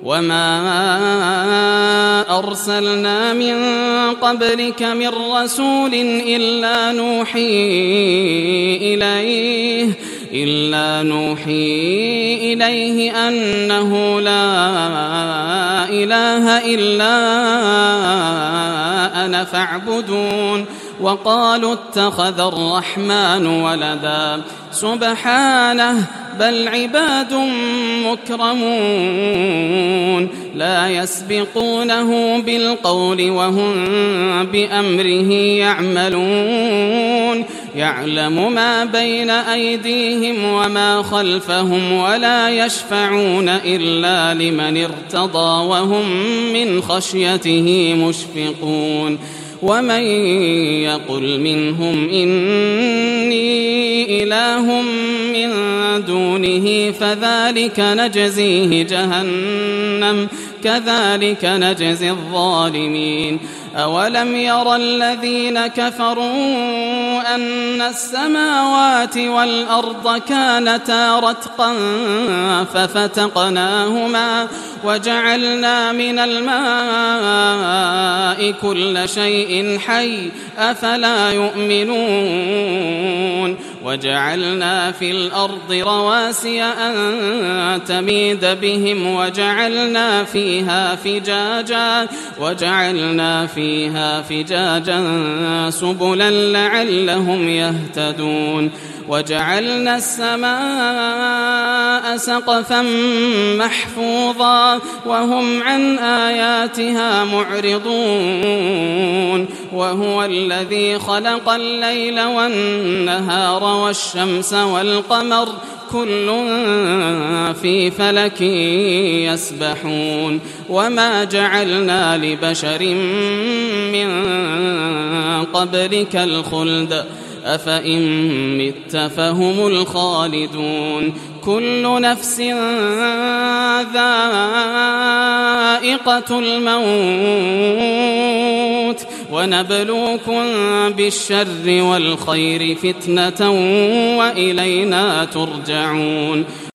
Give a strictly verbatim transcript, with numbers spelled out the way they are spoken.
وما أرسلنا من قبلك من رسول إلا نوحي إليه إلا نوحي إليه أنه لا إله إلا أنا فاعبدون. وقالوا اتخذ الرحمن ولدا سبحانه بل عباد مكرمون لا يسبقونه بالقول وهم بأمره يعملون. يعلم ما بين أيديهم وما خلفهم ولا يشفعون إلا لمن ارتضى وهم من خشيته مشفقون. ومن يقل منهم إني إله من دونه فذلك نجزيه جهنم كذلك نجزي الظالمين. أولم ير الذين كفروا أن السماوات والأرض كانتا رتقا ففتقناهما وجعلنا من الماء كل شيء حي أفلا يؤمنون. وجعلنا في الأرض رواسي أن تميد بهم وجعلنا فيها فجاجا وجعلنا فيها فجاجا سبلا لعلهم يهتدون. وجعلنا السماء سقفا محفوظا وهم عن آياتها معرضون. وهو الذي خلق الليل والنهار والشمس والقمر كل في فلك يسبحون. وما جعلنا لبشر من قبلك الخلد أفإن مت فهم الخالدون. كل نفس ذائقة الموت ونبلوكم بالشر والخير فتنة وإلينا ترجعون.